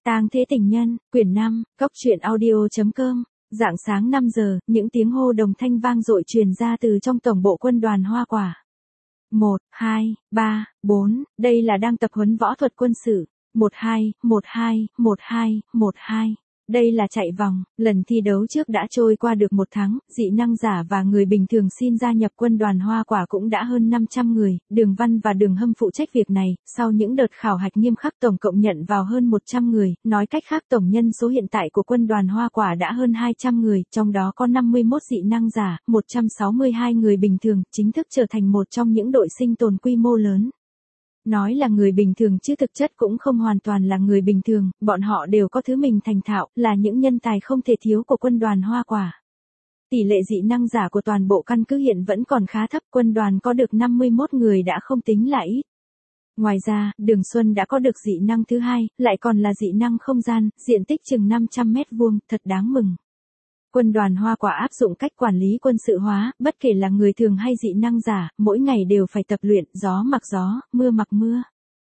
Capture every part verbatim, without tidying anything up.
Tang Thế Tình Nhân, quyển năm, cốc truyện audio chấm com. Rạng sáng năm giờ, những tiếng hô đồng thanh vang dội truyền ra từ trong tổng bộ quân đoàn Hoa Quả. một, hai, ba, bốn, đây là đang tập huấn võ thuật quân sự. một hai, một hai, một hai, một hai. Đây là chạy vòng, lần thi đấu trước đã trôi qua được một tháng, dị năng giả và người bình thường xin gia nhập quân đoàn Hoa Quả cũng đã hơn năm trăm người, Đường Văn và Đường Hâm phụ trách việc này, sau những đợt khảo hạch nghiêm khắc tổng cộng nhận vào hơn một trăm người, nói cách khác tổng nhân số hiện tại của quân đoàn Hoa Quả đã hơn hai trăm người, trong đó có năm mươi mốt dị năng giả, một trăm sáu mươi hai người bình thường, chính thức trở thành một trong những đội sinh tồn quy mô lớn. Nói là người bình thường chứ thực chất cũng không hoàn toàn là người bình thường, bọn họ đều có thứ mình thành thạo, là những nhân tài không thể thiếu của quân đoàn Hoa Quả. Tỷ lệ dị năng giả của toàn bộ căn cứ hiện vẫn còn khá thấp, quân đoàn có được năm mươi mốt người đã không tính là ít. Ngoài ra, Đường Xuân đã có được dị năng thứ hai, lại còn là dị năng không gian, diện tích chừng năm trăm mét vuông, thật đáng mừng. Quân đoàn Hoa Quả áp dụng cách quản lý quân sự hóa, bất kể là người thường hay dị năng giả, mỗi ngày đều phải tập luyện, gió mặc gió, mưa mặc mưa.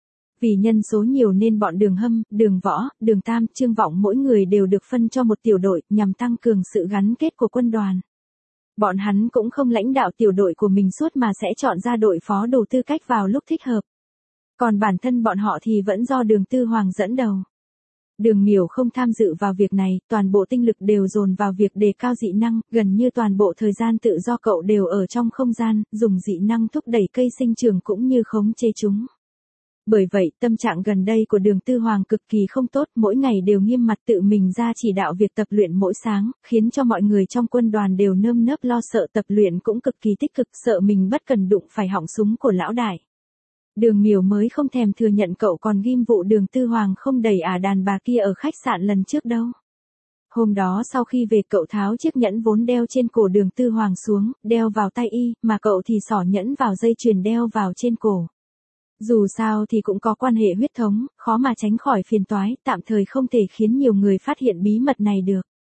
Vì nhân số nhiều nên bọn Đường Hâm, Đường Võ, Đường Tam, Trương Vọng mỗi người đều được phân cho một tiểu đội, nhằm tăng cường sự gắn kết của quân đoàn. Bọn hắn cũng không lãnh đạo tiểu đội của mình suốt mà sẽ chọn ra đội phó đủ tư cách vào lúc thích hợp. Còn bản thân bọn họ thì vẫn do Đường Tư Hoàng dẫn đầu. Đường Miểu không tham dự vào việc này, toàn bộ tinh lực đều dồn vào việc đề cao dị năng, gần như toàn bộ thời gian tự do cậu đều ở trong không gian, dùng dị năng thúc đẩy cây sinh trưởng cũng như khống chế chúng. Bởi vậy, tâm trạng gần đây của Đường Tư Hoàng cực kỳ không tốt, mỗi ngày đều nghiêm mặt tự mình ra chỉ đạo việc tập luyện mỗi sáng, khiến cho mọi người trong quân đoàn đều nơm nớp lo sợ, tập luyện cũng cực kỳ tích cực, sợ mình bất cần đụng phải họng súng của lão đại. Đường Miểu mới không thèm thừa nhận cậu còn ghim vụ Đường Tư Hoàng không đẩy ả đàn bà kia ở khách sạn lần trước đâu. Hôm đó sau khi về cậu tháo chiếc nhẫn vốn đeo trên cổ Đường Tư Hoàng xuống, đeo vào tay y, mà cậu thì xỏ nhẫn vào dây chuyền đeo vào trên cổ. Dù sao thì cũng có quan hệ huyết thống, khó mà tránh khỏi phiền toái, tạm thời không thể khiến nhiều người phát hiện bí mật này được.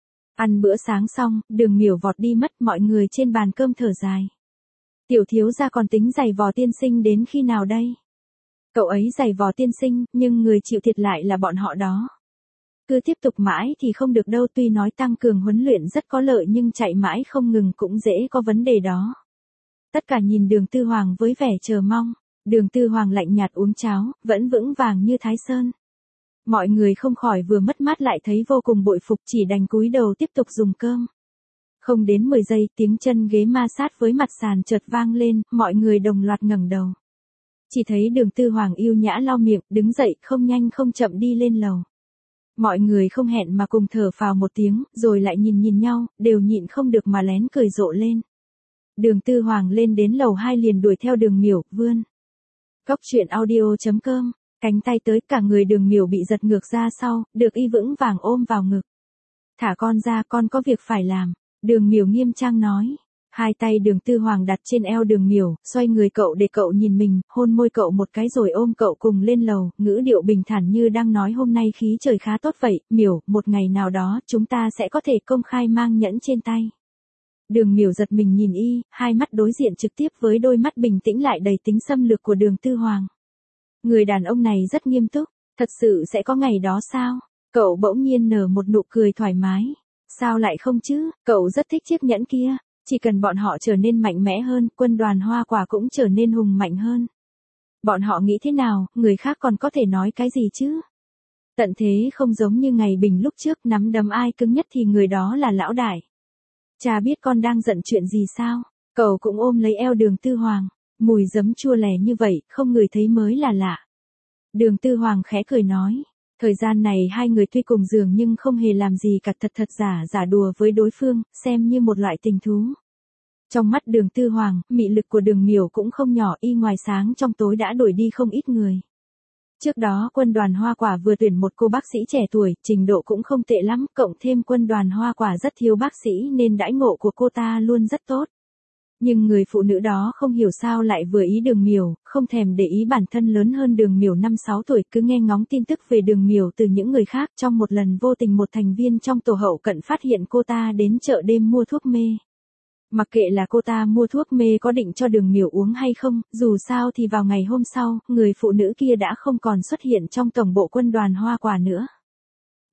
Ăn bữa sáng xong, Đường Miểu vọt đi mất, mọi người trên bàn cơm thở dài. Tiểu thiếu gia còn tính giày vò tiên sinh đến khi nào đây? Cậu ấy giày vò tiên sinh, nhưng người chịu thiệt lại là bọn họ đó. Cứ tiếp tục mãi thì không được đâu, tuy nói tăng cường huấn luyện rất có lợi nhưng chạy mãi không ngừng cũng dễ có vấn đề đó. Tất cả nhìn Đường Tư Hoàng với vẻ chờ mong. Đường Tư Hoàng lạnh nhạt uống cháo, vẫn vững vàng như Thái Sơn. Mọi người không khỏi vừa mất mát lại thấy vô cùng bội phục, chỉ đành cúi đầu tiếp tục dùng cơm. Không đến mười giây, tiếng chân ghế ma sát với mặt sàn chợt vang lên, mọi người đồng loạt ngẩng đầu. Chỉ thấy Đường Tư Hoàng yêu nhã lau miệng, đứng dậy, không nhanh không chậm đi lên lầu. Mọi người không hẹn mà cùng thở phào một tiếng, rồi lại nhìn nhìn nhau, đều nhịn không được mà lén cười rộ lên. Đường Tư Hoàng lên đến lầu hai liền đuổi theo Đường Miểu, vươn. Cốc truyện audio chấm com, cánh tay tới, cả người Đường Miểu bị giật ngược ra sau, được y vững vàng ôm vào ngực. Thả con ra, con có việc phải làm. Đường Miểu nghiêm trang nói. Hai tay Đường Tư Hoàng đặt trên eo Đường Miểu, xoay người cậu để cậu nhìn mình, hôn môi cậu một cái rồi ôm cậu cùng lên lầu, ngữ điệu bình thản như đang nói hôm nay khí trời khá tốt vậy, Miểu, một ngày nào đó chúng ta sẽ có thể công khai mang nhẫn trên tay. Đường Miểu giật mình nhìn y, hai mắt đối diện trực tiếp với đôi mắt bình tĩnh lại đầy tính xâm lược của Đường Tư Hoàng. Người đàn ông này rất nghiêm túc, thật sự sẽ có ngày đó sao? Cậu bỗng nhiên nở một nụ cười thoải mái. Sao lại không chứ, cậu rất thích chiếc nhẫn kia, chỉ cần bọn họ trở nên mạnh mẽ hơn, quân đoàn Hoa Quả cũng trở nên hùng mạnh hơn. Bọn họ nghĩ thế nào, người khác còn có thể nói cái gì chứ? Tận thế không giống như ngày bình lúc trước, nắm đấm ai cứng nhất thì người đó là lão đại. Cha biết con đang giận chuyện gì sao? Cậu cũng ôm lấy eo Đường Tư Hoàng, mùi giấm chua lè như vậy, không người thấy mới là lạ. Đường Tư Hoàng khẽ cười nói. Thời gian này hai người tuy cùng giường nhưng không hề làm gì cả, thật thật giả giả đùa với đối phương, xem như một loại tình thú. Trong mắt Đường Tư Hoàng, mị lực của Đường Miểu cũng không nhỏ, y ngoài sáng trong tối đã đuổi đi không ít người. Trước đó quân đoàn Hoa Quả vừa tuyển một cô bác sĩ trẻ tuổi, trình độ cũng không tệ lắm, cộng thêm quân đoàn Hoa Quả rất thiếu bác sĩ nên đãi ngộ của cô ta luôn rất tốt. Nhưng người phụ nữ đó không hiểu sao lại vừa ý Đường Miểu, không thèm để ý bản thân lớn hơn Đường Miểu năm sáu tuổi, cứ nghe ngóng tin tức về Đường Miểu từ những người khác. Trong một lần vô tình một thành viên trong tổ hậu cận phát hiện cô ta đến chợ đêm mua thuốc mê. Mặc kệ là cô ta mua thuốc mê có định cho Đường Miểu uống hay không, dù sao thì vào ngày hôm sau, người phụ nữ kia đã không còn xuất hiện trong tổng bộ quân đoàn Hoa Quả nữa.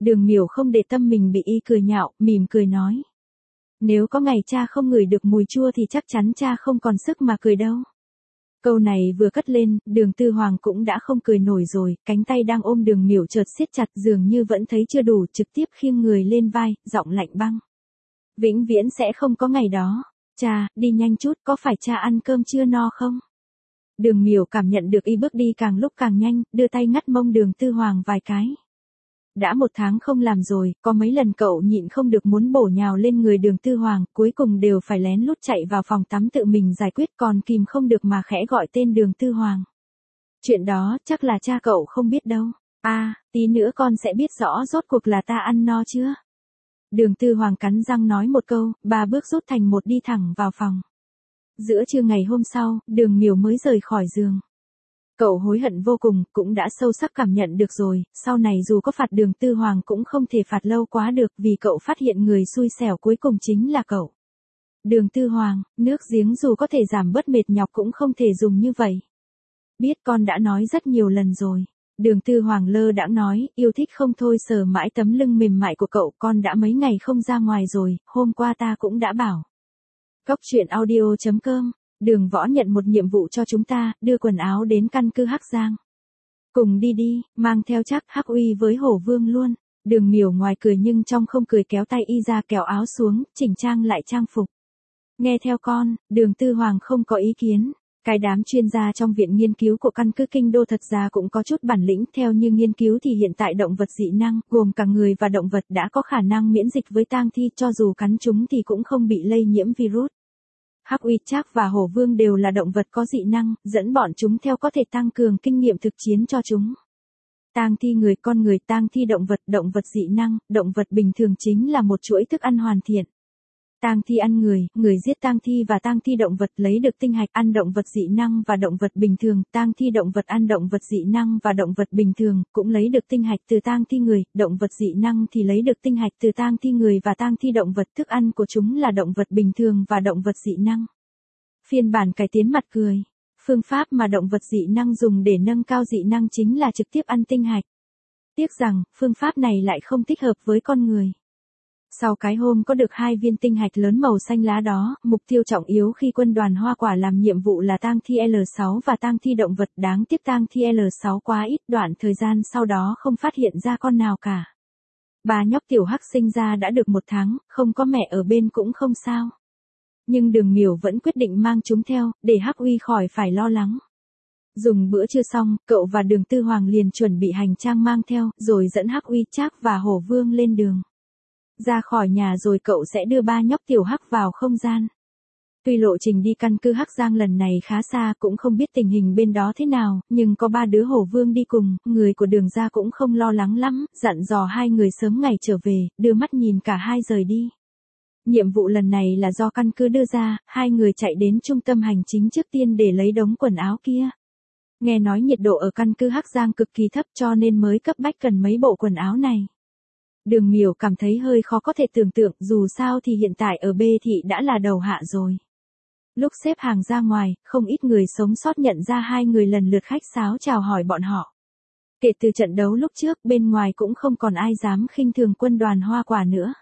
Đường Miểu không để tâm mình bị y cười nhạo, mỉm cười nói. Nếu có ngày cha không ngửi được mùi chua thì chắc chắn cha không còn sức mà cười đâu. Câu này vừa cất lên, Đường Tư Hoàng cũng đã không cười nổi rồi, cánh tay đang ôm Đường Miểu chợt siết chặt dường như vẫn thấy chưa đủ, trực tiếp khiêng người lên vai, giọng lạnh băng. Vĩnh viễn sẽ không có ngày đó. Cha, đi nhanh chút, có phải cha ăn cơm chưa no không? Đường Miểu cảm nhận được y bước đi càng lúc càng nhanh, đưa tay ngắt mông Đường Tư Hoàng vài cái. Đã một tháng không làm rồi, có mấy lần cậu nhịn không được muốn bổ nhào lên người Đường Tư Hoàng, cuối cùng đều phải lén lút chạy vào phòng tắm tự mình giải quyết, còn kìm không được mà khẽ gọi tên Đường Tư Hoàng. Chuyện đó chắc là cha cậu không biết đâu. À, tí nữa con sẽ biết rõ rốt cuộc là ta ăn no chưa? Đường Tư Hoàng cắn răng nói một câu, ba bước rút thành một đi thẳng vào phòng. Giữa trưa ngày hôm sau, Đường Miểu mới rời khỏi giường. Cậu hối hận vô cùng, cũng đã sâu sắc cảm nhận được rồi, sau này dù có phạt Đường Tư Hoàng cũng không thể phạt lâu quá được vì cậu phát hiện người xui xẻo cuối cùng chính là cậu. Đường Tư Hoàng, nước giếng dù có thể giảm bớt mệt nhọc cũng không thể dùng như vậy. Biết con đã nói rất nhiều lần rồi. Đường Tư Hoàng lơ đãng nói, yêu thích không thôi sờ mãi tấm lưng mềm mại của cậu, con đã mấy ngày không ra ngoài rồi, hôm qua ta cũng đã bảo. Góc truyện audio chấm com, Đường Võ nhận một nhiệm vụ cho chúng ta, đưa quần áo đến căn cứ Hắc Giang. Cùng đi đi, mang theo chắc Hắc Uy với Hổ Vương luôn. Đường Miểu ngoài cười nhưng trong không cười kéo tay y ra kéo áo xuống, chỉnh trang lại trang phục. Nghe theo con, Đường Tư Hoàng không có ý kiến. Cái đám chuyên gia trong viện nghiên cứu của căn cứ Kinh Đô thật ra cũng có chút bản lĩnh, theo như nghiên cứu thì hiện tại động vật dị năng, gồm cả người và động vật đã có khả năng miễn dịch với tang thi, cho dù cắn chúng thì cũng không bị lây nhiễm virus. Hắc Uy, Trác và Hổ Vương đều là động vật có dị năng, dẫn bọn chúng theo có thể tăng cường kinh nghiệm thực chiến cho chúng. Tang thi người, con người, tang thi động vật, động vật dị năng, động vật bình thường chính là một chuỗi thức ăn hoàn thiện. Tang thi ăn người, người giết tang thi và tang thi động vật lấy được tinh hạch ăn động vật dị năng và động vật bình thường, tang thi động vật ăn động vật dị năng và động vật bình thường, cũng lấy được tinh hạch từ tang thi người, động vật dị năng thì lấy được tinh hạch từ tang thi người và tang thi động vật, thức ăn của chúng là động vật bình thường và động vật dị năng. Phiên bản cải tiến mặt cười. Phương pháp mà động vật dị năng dùng để nâng cao dị năng chính là trực tiếp ăn tinh hạch. Tiếc rằng, phương pháp này lại không thích hợp với con người. Sau cái hôm có được hai viên tinh hạch lớn màu xanh lá đó, mục tiêu trọng yếu khi quân đoàn Hoa Quả làm nhiệm vụ là tang thi L sáu và tang thi động vật, đáng tiếc tang thi L sáu quá ít, đoạn thời gian sau đó không phát hiện ra con nào cả. Bà nhóc tiểu Hắc sinh ra đã được một tháng, không có mẹ ở bên cũng không sao. Nhưng Đường Miểu vẫn quyết định mang chúng theo, để Hắc Uy khỏi phải lo lắng. Dùng bữa trưa xong, cậu và Đường Tư Hoàng liền chuẩn bị hành trang mang theo, rồi dẫn Hắc Uy, Trác và Hổ Vương lên đường. Ra khỏi nhà rồi cậu sẽ đưa ba nhóc tiểu Hắc vào không gian. Tuy lộ trình đi căn cứ Hắc Giang lần này khá xa, cũng không biết tình hình bên đó thế nào, nhưng có ba đứa Hổ Vương đi cùng, người của Đường gia cũng không lo lắng lắm, dặn dò hai người sớm ngày trở về, đưa mắt nhìn cả hai rời đi. Nhiệm vụ lần này là do căn cứ đưa ra, hai người chạy đến trung tâm hành chính trước tiên để lấy đống quần áo kia. Nghe nói nhiệt độ ở căn cứ Hắc Giang cực kỳ thấp cho nên mới cấp bách cần mấy bộ quần áo này. Đường Miểu cảm thấy hơi khó có thể tưởng tượng, dù sao thì hiện tại ở B thị đã là đầu hạ rồi. Lúc xếp hàng ra ngoài, không ít người sống sót nhận ra hai người lần lượt khách sáo chào hỏi bọn họ. Kể từ trận đấu lúc trước, bên ngoài cũng không còn ai dám khinh thường quân đoàn Hoa Quả nữa.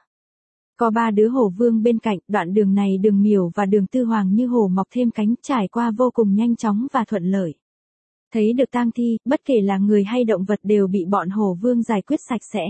Có ba đứa Hổ Vương bên cạnh, đoạn đường này Đường Miểu và Đường Tư Hoàng như hổ mọc thêm cánh, trải qua vô cùng nhanh chóng và thuận lợi. Thấy được tang thi, bất kể là người hay động vật đều bị bọn Hổ Vương giải quyết sạch sẽ.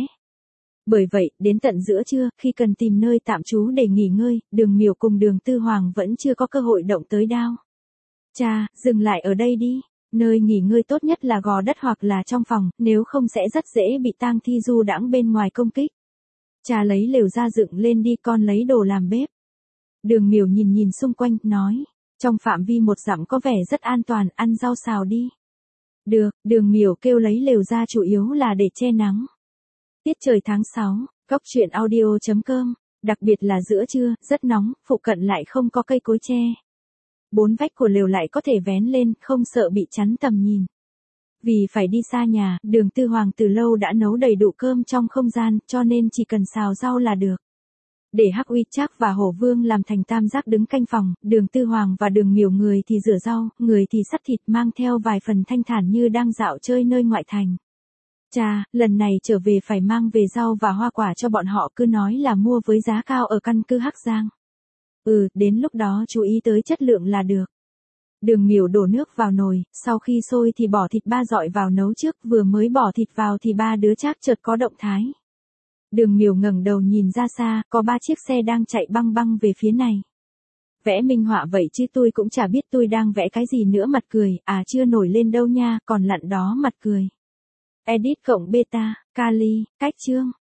Bởi vậy, đến tận giữa trưa, khi cần tìm nơi tạm trú để nghỉ ngơi, Đường Miểu cùng Đường Tư Hoàng vẫn chưa có cơ hội động tới đao. Cha, dừng lại ở đây đi. Nơi nghỉ ngơi tốt nhất là gò đất hoặc là trong phòng, nếu không sẽ rất dễ bị tang thi du đãng bên ngoài công kích. Cha lấy lều ra dựng lên đi, con lấy đồ làm bếp. Đường Miểu nhìn nhìn xung quanh, nói. Trong phạm vi một dặm có vẻ rất an toàn, ăn rau xào đi. Được, Đường Miểu kêu lấy lều ra chủ yếu là để che nắng. Tiết trời tháng sáu, góc truyện audio chấm com, đặc biệt là giữa trưa, rất nóng, phụ cận lại không có cây cối che. Bốn vách của lều lại có thể vén lên, không sợ bị chắn tầm nhìn. Vì phải đi xa nhà, Đường Tư Hoàng từ lâu đã nấu đầy đủ cơm trong không gian, cho nên chỉ cần xào rau là được. Để Hắc Uy, Trác và Hổ Vương làm thành tam giác đứng canh phòng, Đường Tư Hoàng và Đường Miểu người thì rửa rau, người thì sắt thịt, mang theo vài phần thanh thản như đang dạo chơi nơi ngoại thành. Cha, lần này trở về phải mang về rau và hoa quả cho bọn họ, cứ nói là mua với giá cao ở căn cứ Hắc Giang. Ừ, đến lúc đó chú ý tới chất lượng là được. Đường Miểu đổ nước vào nồi, sau khi sôi thì bỏ thịt ba dọi vào nấu trước, vừa mới bỏ thịt vào thì ba đứa Trác chợt có động thái. Đường Miểu ngẩng đầu nhìn ra xa, có ba chiếc xe đang chạy băng băng về phía này. Vẽ minh họa vậy chứ tôi cũng chả biết tôi đang vẽ cái gì nữa, mặt cười, à chưa nổi lên đâu nha, còn lặn đó mặt cười. Edit cộng beta, Kali, cách chương.